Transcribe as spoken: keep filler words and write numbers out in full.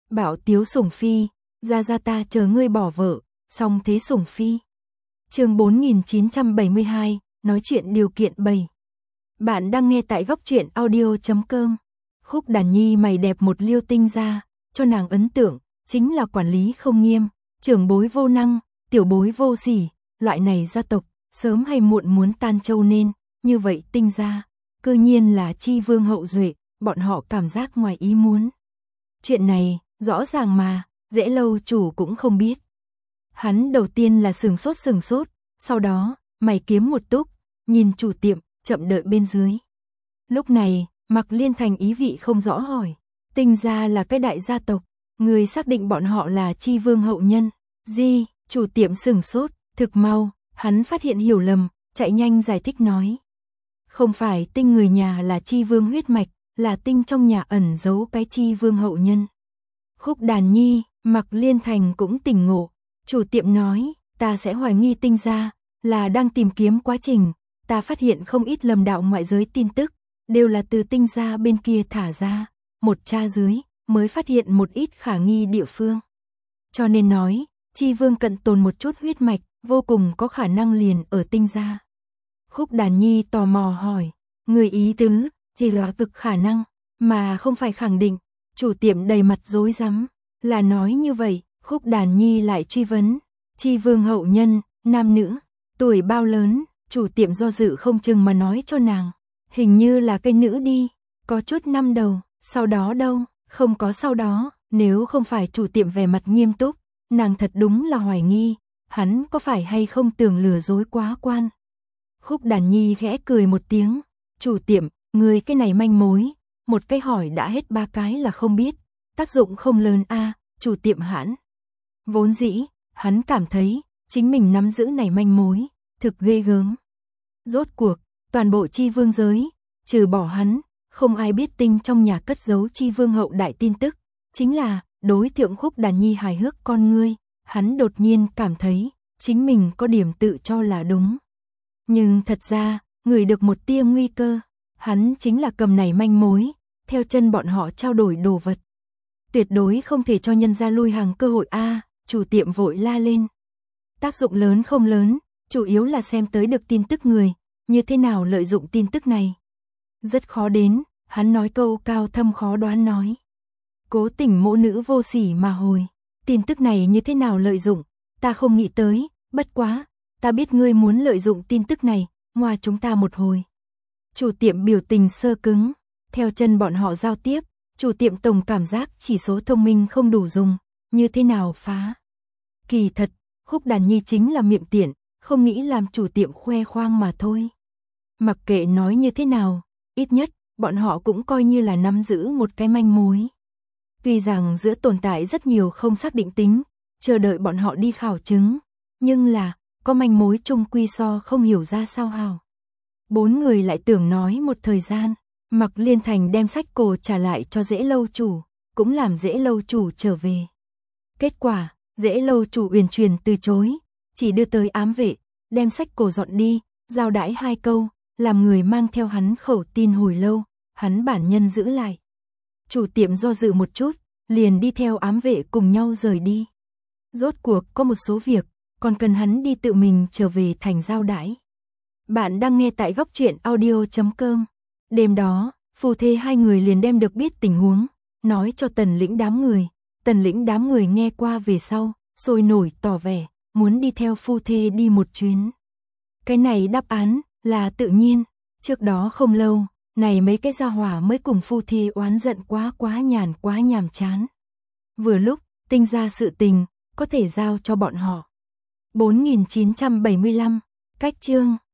Bảo Tiếu Sủng Phi, ra ra ta chờ ngươi bỏ vợ, xong thế Sủng Phi. Chương bốn nghìn chín trăm bảy mươi hai, nói chuyện điều kiện bảy. Bạn đang nghe tại góc truyện audio chấm com. Khúc Đàn Nhi mày đẹp một liêu tinh ra, cho nàng ấn tượng chính là quản lý không nghiêm, trưởng bối vô năng, tiểu bối vô sỉ, loại này gia tộc sớm hay muộn muốn tan châu nên, như vậy tinh ra, cơ nhiên là chi vương hậu duệ, bọn họ cảm giác ngoài ý muốn. Chuyện này, rõ ràng mà, Dễ Lâu chủ cũng không biết. Hắn đầu tiên là sừng sốt sừng sốt, sau đó, mày kiếm một túc, nhìn chủ tiệm, chậm đợi bên dưới. Lúc này, Mạc Liên Thành ý vị không rõ hỏi, tinh gia là cái đại gia tộc, người xác định bọn họ là chi vương hậu nhân. Gì, chủ tiệm sừng sốt, thực mau, hắn phát hiện hiểu lầm, chạy nhanh giải thích nói. Không phải tinh người nhà là chi vương huyết mạch, là tinh trong nhà ẩn giấu cái chi vương hậu nhân. Khúc Đàn Nhi, Mạc Liên Thành cũng tỉnh ngộ, chủ tiệm nói, ta sẽ hoài nghi tinh gia, là đang tìm kiếm quá trình, ta phát hiện không ít lầm đạo ngoại giới tin tức, đều là từ tinh gia bên kia thả ra, một tra dưới, mới phát hiện một ít khả nghi địa phương. Cho nên nói, chi vương cận tồn một chút huyết mạch, vô cùng có khả năng liền ở tinh gia. Khúc Đàn Nhi tò mò hỏi, người ý tứ, chỉ là cực khả năng, mà không phải khẳng định. Chủ tiệm đầy mặt rối rắm, là nói như vậy. Khúc Đàn Nhi lại truy vấn, chi vương hậu nhân, nam nữ, tuổi bao lớn. Chủ tiệm do dự không chừng mà nói cho nàng, hình như là cây nữ đi, có chút năm đầu, sau đó đâu, không có sau đó. Nếu không phải chủ tiệm vẻ mặt nghiêm túc, nàng thật đúng là hoài nghi, hắn có phải hay không tưởng lừa dối quá quan. Khúc Đàn Nhi khẽ cười một tiếng, chủ tiệm, người cái này manh mối, một cái hỏi đã hết ba cái là không biết, tác dụng không lớn a. À, chủ tiệm hãn. Vốn dĩ, hắn cảm thấy, chính mình nắm giữ này manh mối, thực ghê gớm. Rốt cuộc, toàn bộ chi vương giới, trừ bỏ hắn, không ai biết tinh trong nhà cất giấu chi vương hậu đại tin tức, chính là, đối thượng Khúc Đàn Nhi hài hước con ngươi, hắn đột nhiên cảm thấy, chính mình có điểm tự cho là đúng. Nhưng thật ra, ngửi được một tia nguy cơ, hắn chính là cầm này manh mối, theo chân bọn họ trao đổi đồ vật. Tuyệt đối không thể cho nhân gia lui hàng cơ hội a. À, chủ tiệm vội la lên. Tác dụng lớn không lớn, chủ yếu là xem tới được tin tức người, như thế nào lợi dụng tin tức này. Rất khó đến, hắn nói câu cao thâm khó đoán nói. Cố tình mỗ nữ vô sỉ mà hồi, tin tức này như thế nào lợi dụng, ta không nghĩ tới, bất quá, ta biết ngươi muốn lợi dụng tin tức này, ngoa chúng ta một hồi. Chủ tiệm biểu tình sơ cứng, theo chân bọn họ giao tiếp, chủ tiệm tổng cảm giác chỉ số thông minh không đủ dùng, như thế nào phá. Kỳ thật, Khúc Đàn Nhi chính là miệng tiện, không nghĩ làm chủ tiệm khoe khoang mà thôi. Mặc kệ nói như thế nào, ít nhất, bọn họ cũng coi như là nắm giữ một cái manh mối. Tuy rằng giữa tồn tại rất nhiều không xác định tính, chờ đợi bọn họ đi khảo chứng, nhưng là, có manh mối chung quy so không hiểu ra sao hào. Bốn người lại tưởng nói một thời gian, Mạc Liên Thành đem sách cổ trả lại cho Dễ Lâu chủ, cũng làm Dễ Lâu chủ trở về. Kết quả, Dễ Lâu chủ uyển chuyển từ chối, chỉ đưa tới ám vệ, đem sách cổ dọn đi, giao đãi hai câu, làm người mang theo hắn khẩu tin hồi lâu, hắn bản nhân giữ lại. Chủ tiệm do dự một chút, liền đi theo ám vệ cùng nhau rời đi. Rốt cuộc có một số việc, còn cần hắn đi tự mình trở về thành giao đãi. Bạn đang nghe tại góc truyện audio chấm com. Đêm đó, phu thê hai người liền đem được biết tình huống, nói cho Tần Lĩnh đám người. Tần Lĩnh đám người nghe qua về sau, sôi nổi tỏ vẻ, muốn đi theo phu thê đi một chuyến. Cái này đáp án, là tự nhiên. Trước đó không lâu, này mấy cái gia hỏa mới cùng phu thê oán giận quá quá nhàn quá nhàm chán. Vừa lúc, tinh ra sự tình, có thể giao cho bọn họ. bốn nghìn chín trăm bảy mươi lăm, cách chương.